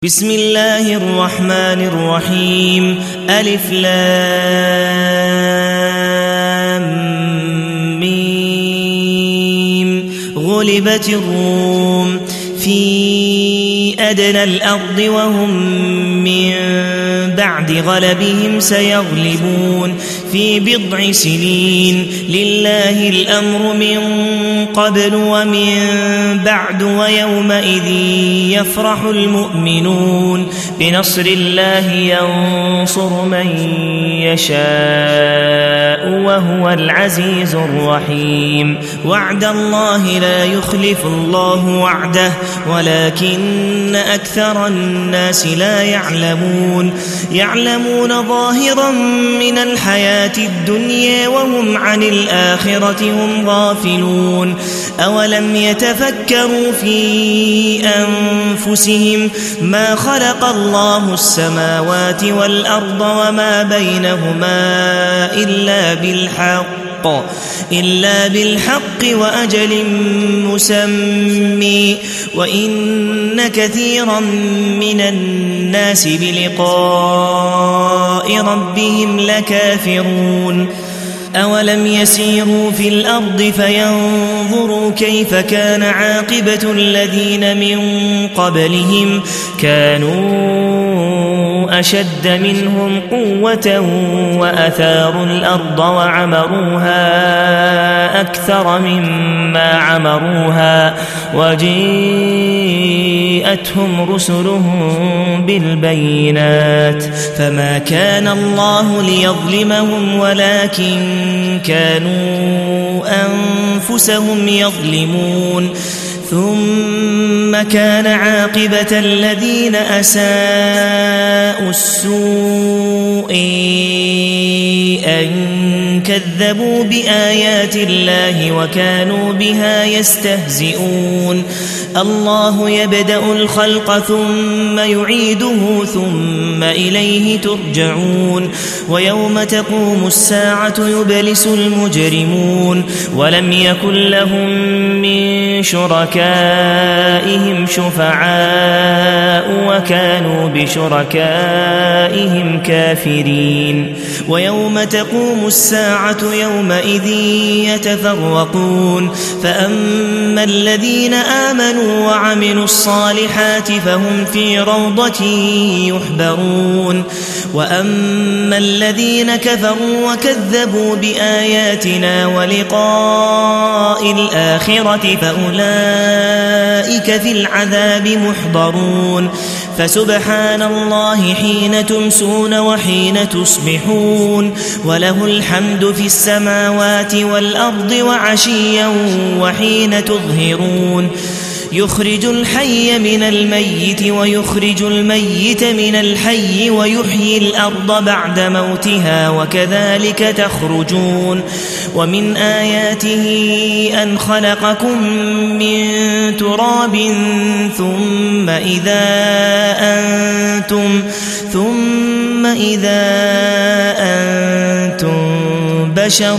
بسم الله الرحمن الرحيم ألف لام ميم غلبت الروم في أدنى الأرض وهم من بعد غلبهم سيغلبون في بضع سنين لله الأمر من قبل ومن بعد ويومئذ يفرح المؤمنون بنصر الله ينصر من يشاء وهو العزيز الرحيم وعد الله لا يخلف الله وعده ولكن أكثر الناس لا يعلمون ظاهرا من الحياة الدنيا وهم عن الآخرة هم غافلون أولم يتفكروا في أنفسهم ما خلق الله السماوات والأرض وما بينهما إلا بالحق وأجل مسمى وإن كثيرا من الناس بلقاء ربهم لكافرون أولم يسيروا في الأرض فينظروا كيف كان عاقبة الذين من قبلهم كانوا أشد منهم قوة وأثاروا الأرض وعمروها أكثر مما عمروها وجاءتهم رسلهم بالبينات فما كان الله ليظلمهم ولكن كانوا أنفسهم يظلمون ثم كان عاقبة الذين أساءوا السوء أن كذبوا بآيات الله وكانوا بها يستهزئون الله يبدأ الخلق ثم يعيده ثم إليه ترجعون ويوم تقوم الساعة يبلس المجرمون ولم يكن لهم من شركائهم شفعاء وكانوا بشركائهم كافرين ويوم تقوم الساعة يومئذ يتفرقون فأما الذين آمنوا وعملوا الصالحات فهم في روضة يحبرون وأما الذين كفروا وكذبوا بآياتنا ولقاء الآخرة فأولئك في العذاب محضرون فسبحان الله حين تمسون وحين تصبحون وله الحمد في السماوات والأرض وعشيا وحين تظهرون يخرج الحي من الميت ويخرج الميت من الحي ويحيي الأرض بعد موتها وكذلك تخرجون ومن آياته أن خلقكم من تراب ثم إذا أنتم بشر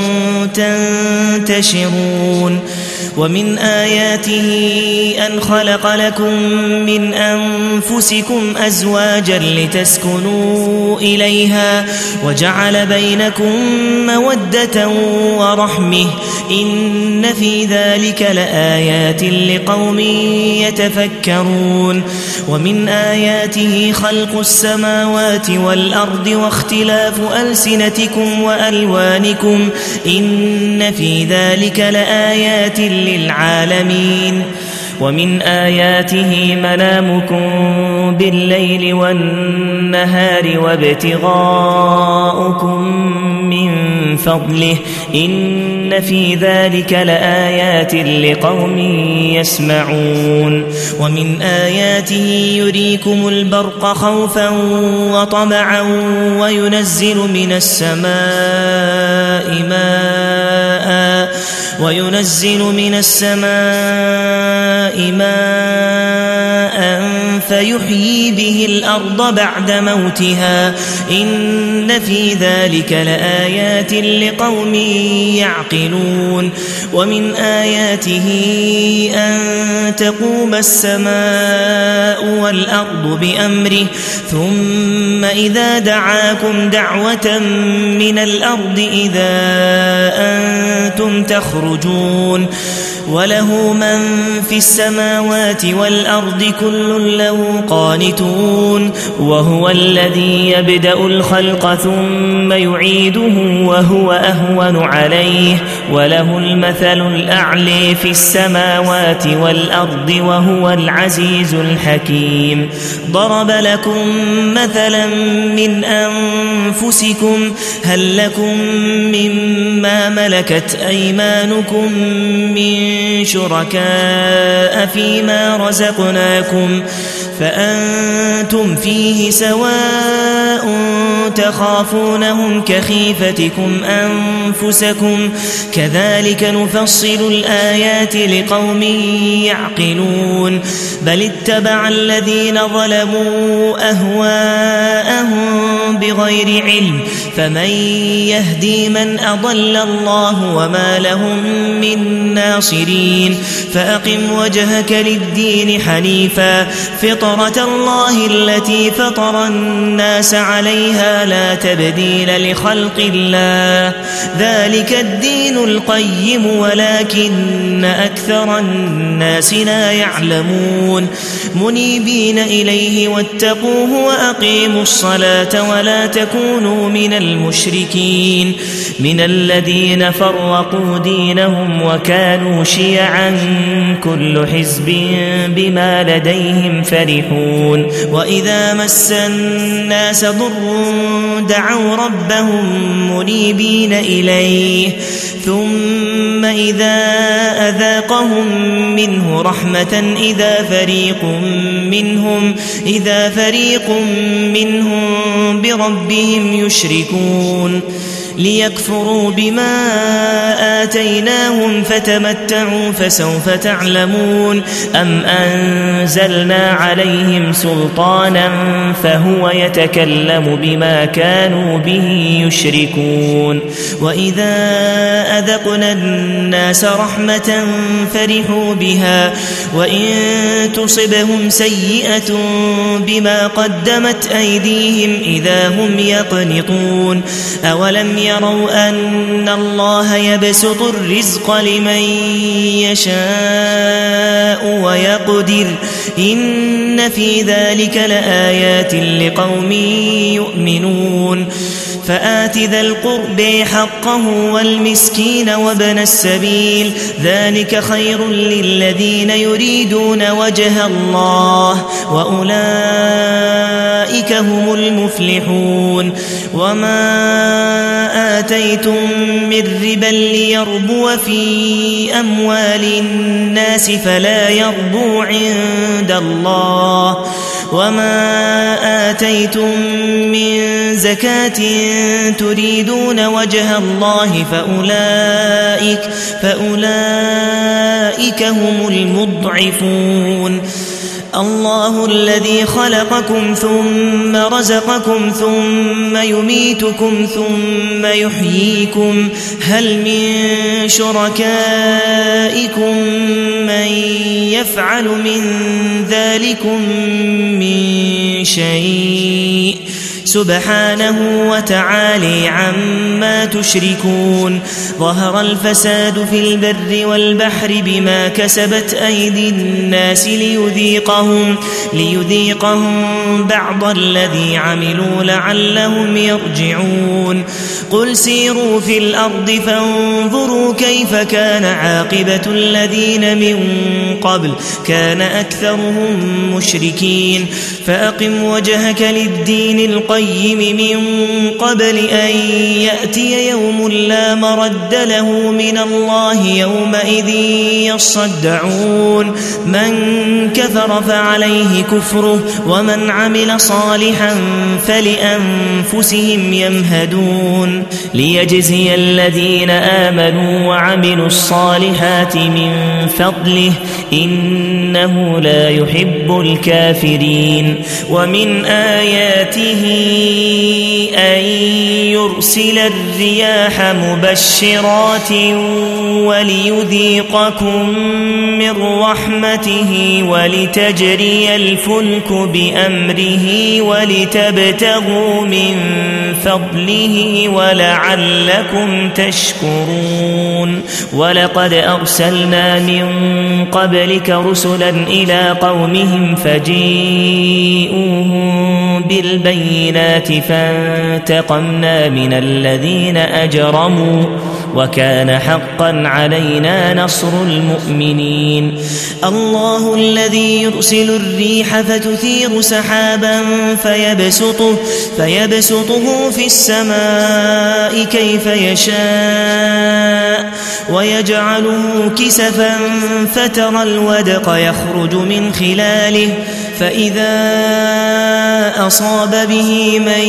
تنتشرون ومن آياته أن خلق لكم من أنفسكم أزواجا لتسكنوا إليها وجعل بينكم مودة ورحمة إن في ذلك لآيات لقوم يتفكرون ومن آياته خلق السماوات والأرض واختلاف ألسنتكم وألوانكم إن في ذلك لآيات للعالمين ومن آياته منامكم بالليل والنهار وابتغاؤكم من فضله إن في ذلك لآيات لقوم يسمعون ومن آياته يريكم البرق خوفا وطمعا وينزل من السماء ماء فيحيي به الأرض بعد موتها إن في ذلك لآيات لقوم يعقلون ومن آياته أن تقوم السماء والأرض بأمره ثم إذا دعاكم دعوة من الأرض إذا أنتم تخرجون وله من في السماوات والأرض كل له قانتون وهو الذي يبدأ الخلق ثم يعيده وهو أهون عليه وله المثل الأعلى في السماوات والأرض وهو العزيز الحكيم ضرب لكم مثلا من أنفسكم هل لكم مما ملكت أيمانكم من شركاء فيما رزقناكم فأنتم فيه سواء تخافونهم كخيفتكم أنفسكم كذلك نفصل الآيات لقوم يعقلون بل اتبع الذين ظلموا أهواءهم بغير علم فمن يهدي من أضل الله وما لهم من ناصرين فأقم وجهك للدين حنيفا فطرة الله التي فطر الناس عليها لا تبديل لخلق الله ذلك الدين القيم ولكن أكثر الناس لا يعلمون منيبين إليه واتقوه وأقيموا الصلاة ولا تكونوا من المشركين من الذين فرقوا دينهم وكانوا شيعا كل حزب بما لديهم فرحون وإذا مس الناس ضر دعوا ربهم منيبين إليه ثم إذا أذاقهم منه رحمة إذا فريق منهم بربهم يشركون ليكفروا بما آتيناهم فتمتعوا فسوف تعلمون أم أنزلنا عليهم سلطانا فهو يتكلم بما كانوا به يشركون وإذا أذقنا الناس رحمة فرحوا بها وإن تصبهم سيئة بما قدمت أيديهم إذا هم يقنطون أولم يروا أن الله يبسط الرزق لمن يشاء ويقدر إن في ذلك لآيات لقوم يؤمنون فآت ذا القرب حقه والمسكين وابن السبيل ذلك خير للذين يريدون وجه الله وأولئك هم المفلحون وما آتيتم من ربا ليربو في أموال الناس فلا يربو عند الله وما آتيتم من زكاة تريدون وجه الله فأولئك هم المضعفون الله الذي خلقكم ثم رزقكم ثم يميتكم ثم يحييكم هل من شركائكم من يفعل من ذلكم من شيء سبحانه وتعالى عما تشركون ظهر الفساد في البر والبحر بما كسبت أيدي الناس ليذيقهم بعض الذي عملوا لعلهم يرجعون قل سيروا في الأرض فانظروا كيف كان عاقبة الذين من قبل كان أكثرهم مشركين فأقم وجهك للدين القيم من قبل أن يأتي يوم لا مرد له من الله يومئذ يصدعون من كفر فعليه كفره ومن عمل صالحا فلأنفسهم يمهدون ليجزي الذين آمنوا وعملوا الصالحات من فضله إن إنه لا يحب الكافرين ومن آياته أن يرسل الرياح مبشرات وليذيقكم من رحمته ولتجري الفلك بأمره ولتبتغوا من فضله ولعلكم تشكرون ولقد أرسلنا من قبلك رسلا إلى قومهم فجيئوهم بالبينات فانتقمنا من الذين أجرموا وكان حقا علينا نصر المؤمنين الله الذي يرسل الريح فتثير سحابا فيبسطه في السماء كيف يشاء ويجعله كسفا فترى الودق يخرج من خلاله فإذا أصاب به من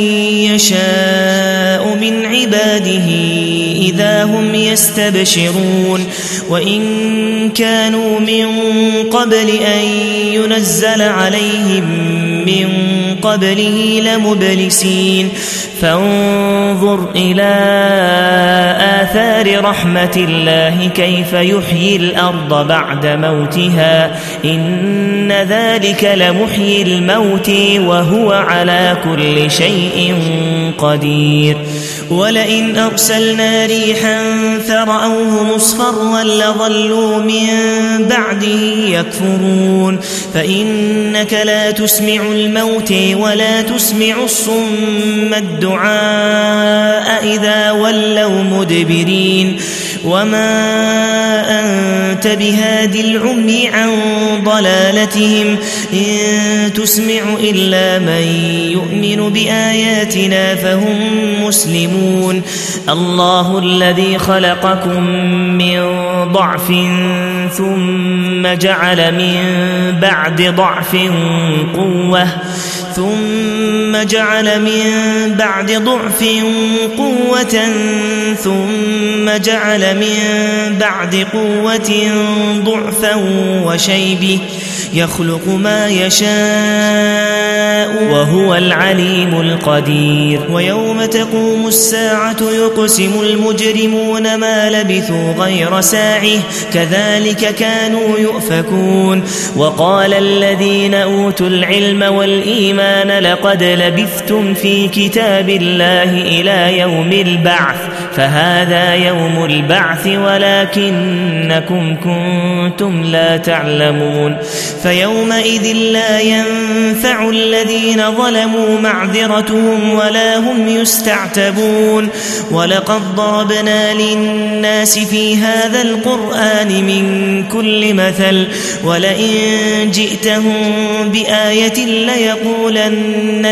يشاء من عباده إذا هم يستبشرون وإن كانوا من قبل أن ينزل عليهم من قبله لمبلسين فانظر إلى آثار رحمة الله كيف يحيي الأرض بعد موتها إن ذلك لمحيي الموت وهو على كل شيء قدير ولئن أرسلنا ريحا فرأوه مصفرا لظلوا من بعده يكفرون فإنك لا تسمع الموت ولا تسمع الصم الدعاء إذا ولوا مدبرين وما أنت بهادي العمي عن ضلالتهم إن تسمع إلا من يؤمن بآياتنا فهم مسلمون الله الذي خلقكم من ضعف ثم جعل من بعد ضعف قوة ثم جعل من بعد ضعف قوة ثم جعل من بعد قوة ضعفا وشيبة يخلق ما يشاء وهو العليم القدير ويوم تقوم الساعة يقسم المجرمون ما لبثوا غير ساعة كذلك كانوا يؤفكون وقال الذين أوتوا العلم والإيمان لقد لبثتم في كتاب الله إلى يوم البعث فهذا يوم البعث ولكنكم كنتم لا تعلمون فيومئذ لا ينفع الذين ظلموا معذرتهم ولا هم يستعتبون ولقد ضربنا للناس في هذا القرآن من كل مثل ولئن جئتهم بآية ليقولن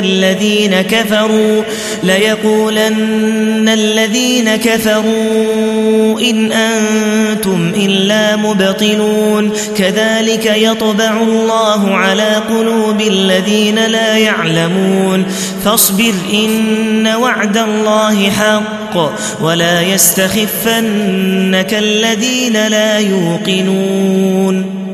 الذين كفروا إن أنتم إلا مبطلون كذلك يطبع الله على قلوب الذين لا يعلمون فاصبر إن وعد الله حق ولا يستخفنك الذين لا يوقنون